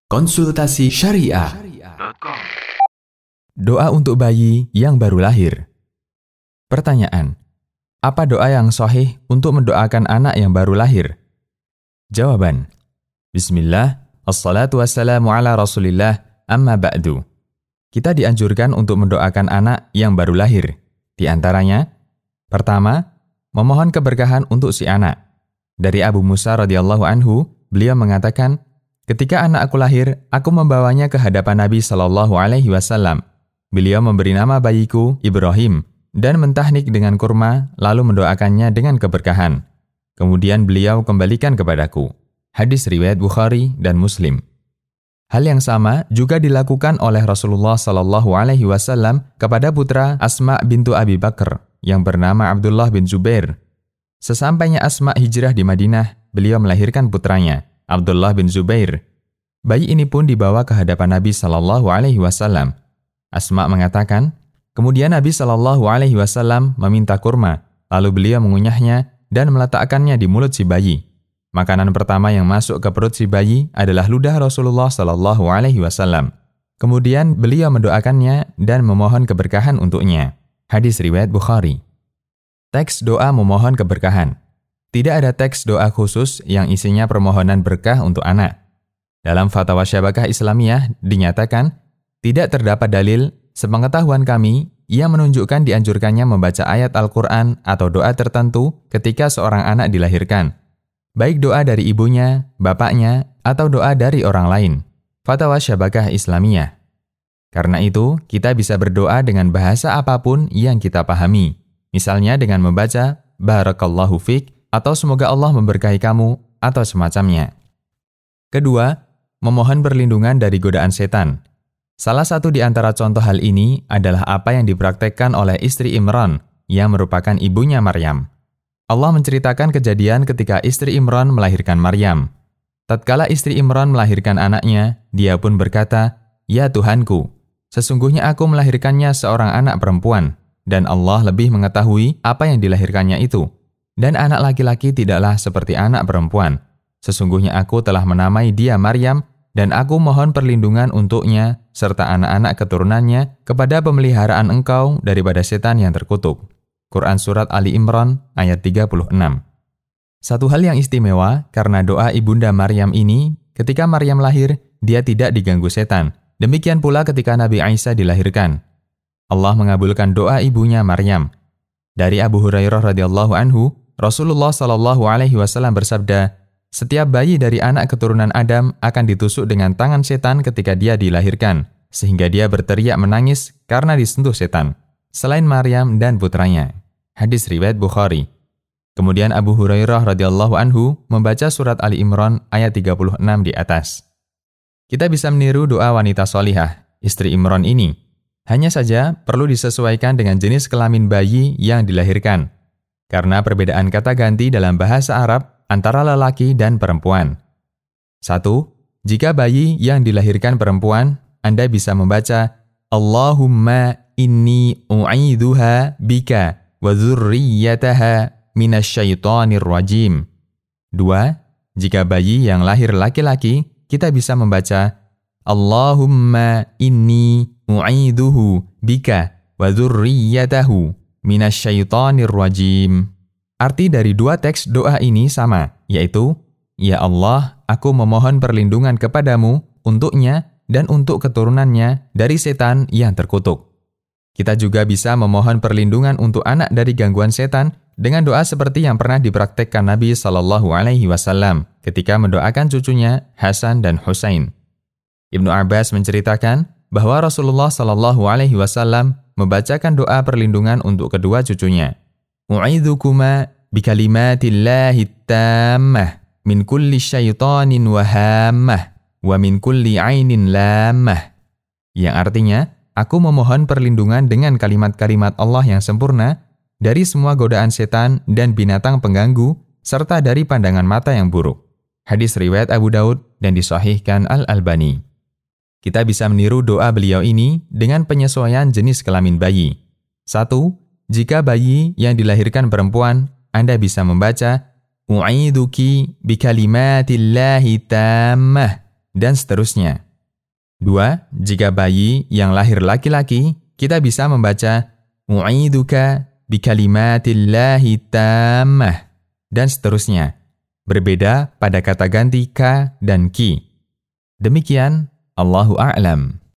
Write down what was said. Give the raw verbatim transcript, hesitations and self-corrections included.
Konsultasi Syariah. Doa untuk bayi yang baru lahir. Pertanyaan: apa doa yang sahih untuk mendoakan anak yang baru lahir? Jawaban: Bismillah, assalatu wassalamu ala rasulillah, amma ba'du. Kita dianjurkan untuk mendoakan anak yang baru lahir. Di antaranya, pertama, memohon keberkahan untuk si anak. Dari Abu Musa radhiyallahu anhu, beliau mengatakan, ketika anak aku lahir, aku membawanya ke hadapan Nabi Shallallahu Alaihi Wasallam. Beliau memberi nama bayiku Ibrahim dan mentahnik dengan kurma, lalu mendoakannya dengan keberkahan. Kemudian beliau kembalikan kepadaku. Hadis riwayat Bukhari dan Muslim. Hal yang sama juga dilakukan oleh Rasulullah Shallallahu Alaihi Wasallam kepada putra Asma bintu Abi Bakar yang bernama Abdullah bin Zubair. Sesampainya Asma hijrah di Madinah, beliau melahirkan putranya Abdullah bin Zubair. Bayi ini pun dibawa ke hadapan Nabi Shallallahu Alaihi Wasallam. Asma mengatakan, kemudian Nabi Shallallahu Alaihi Wasallam meminta kurma, lalu beliau mengunyahnya dan meletakkannya di mulut si bayi. Makanan pertama yang masuk ke perut si bayi adalah ludah Rasulullah Shallallahu Alaihi Wasallam. Kemudian beliau mendoakannya dan memohon keberkahan untuknya. Hadis riwayat Bukhari. Teks doa memohon keberkahan. Tidak ada teks doa khusus yang isinya permohonan berkah untuk anak. Dalam Fatwa Syabakah Islamiyah dinyatakan, tidak terdapat dalil sepengetahuan kami yang menunjukkan dianjurkannya membaca ayat Al-Quran atau doa tertentu ketika seorang anak dilahirkan. Baik doa dari ibunya, bapaknya, atau doa dari orang lain. Fatwa Syabakah Islamiyah. Karena itu, kita bisa berdoa dengan bahasa apapun yang kita pahami. Misalnya dengan membaca, Barakallahu Fik, atau semoga Allah memberkahi kamu, atau semacamnya. Kedua, memohon perlindungan dari godaan setan. Salah satu di antara contoh hal ini adalah apa yang dipraktekkan oleh istri Imran, yang merupakan ibunya Maryam. Allah menceritakan kejadian ketika istri Imran melahirkan Maryam. Tatkala istri Imran melahirkan anaknya, dia pun berkata, "Ya Tuhanku, sesungguhnya aku melahirkannya seorang anak perempuan, dan Allah lebih mengetahui apa yang dilahirkannya itu. Dan anak laki-laki tidaklah seperti anak perempuan. Sesungguhnya aku telah menamai dia Maryam, dan aku mohon perlindungan untuknya serta anak-anak keturunannya kepada pemeliharaan engkau daripada setan yang terkutuk." Quran Surat Ali Imran ayat tiga puluh enam. Satu hal yang istimewa karena doa ibunda Maryam ini, ketika Maryam lahir, dia tidak diganggu setan. Demikian pula ketika Nabi Isa dilahirkan. Allah mengabulkan doa ibunya Maryam. Dari Abu Hurairah radhiyallahu anhu, Rasulullah Shallallahu Alaihi Wasallam bersabda, setiap bayi dari anak keturunan Adam akan ditusuk dengan tangan setan ketika dia dilahirkan, sehingga dia berteriak menangis karena disentuh setan, selain Maryam dan putranya. Hadis riwayat Bukhari. Kemudian Abu Hurairah radhiyallahu anhu membaca surat Ali Imran ayat tiga puluh enam di atas. Kita bisa meniru doa wanita solihah, istri Imran ini. Hanya saja perlu disesuaikan dengan jenis kelamin bayi yang dilahirkan, karena perbedaan kata ganti dalam bahasa Arab antara lelaki dan perempuan. Satu, jika bayi yang dilahirkan perempuan, Anda bisa membaca Allahumma inni u'idhuha bika wa dzurriyyataha minasyaitonir rajim. Dua, jika bayi yang lahir laki-laki, kita bisa membaca Allahumma inni u'idhuhu bika wa dzurriyyatahu minasyaitonir rajim. Arti dari dua teks doa ini sama, yaitu, Ya Allah, aku memohon perlindungan kepadamu, untuknya, dan untuk keturunannya dari setan yang terkutuk. Kita juga bisa memohon perlindungan untuk anak dari gangguan setan dengan doa seperti yang pernah dipraktekkan Nabi Shallallahu Alaihi Wasallam ketika mendoakan cucunya Hasan dan Husain. Ibnu Abbas menceritakan bahwa Rasulullah Shallallahu Alaihi Wasallam membacakan doa perlindungan untuk kedua cucunya. U'idhukuma bikalimatillahi tammah min kulli syaitanin wahammah wa min kulli ainin lammah. Yang artinya, aku memohon perlindungan dengan kalimat-kalimat Allah yang sempurna dari semua godaan setan dan binatang pengganggu serta dari pandangan mata yang buruk. Hadis riwayat Abu Daud dan disahihkan Al-Albani. Kita bisa meniru doa beliau ini dengan penyesuaian jenis kelamin bayi. Satu, jika bayi yang dilahirkan perempuan, Anda bisa membaca U'idhuki bikalimatillahi tammah dan seterusnya. Dua, jika bayi yang lahir laki-laki, kita bisa membaca U'iduka bikalimatillahi tammah dan seterusnya. Berbeda pada kata ganti ka dan ki. Demikian, Allahu a'lam.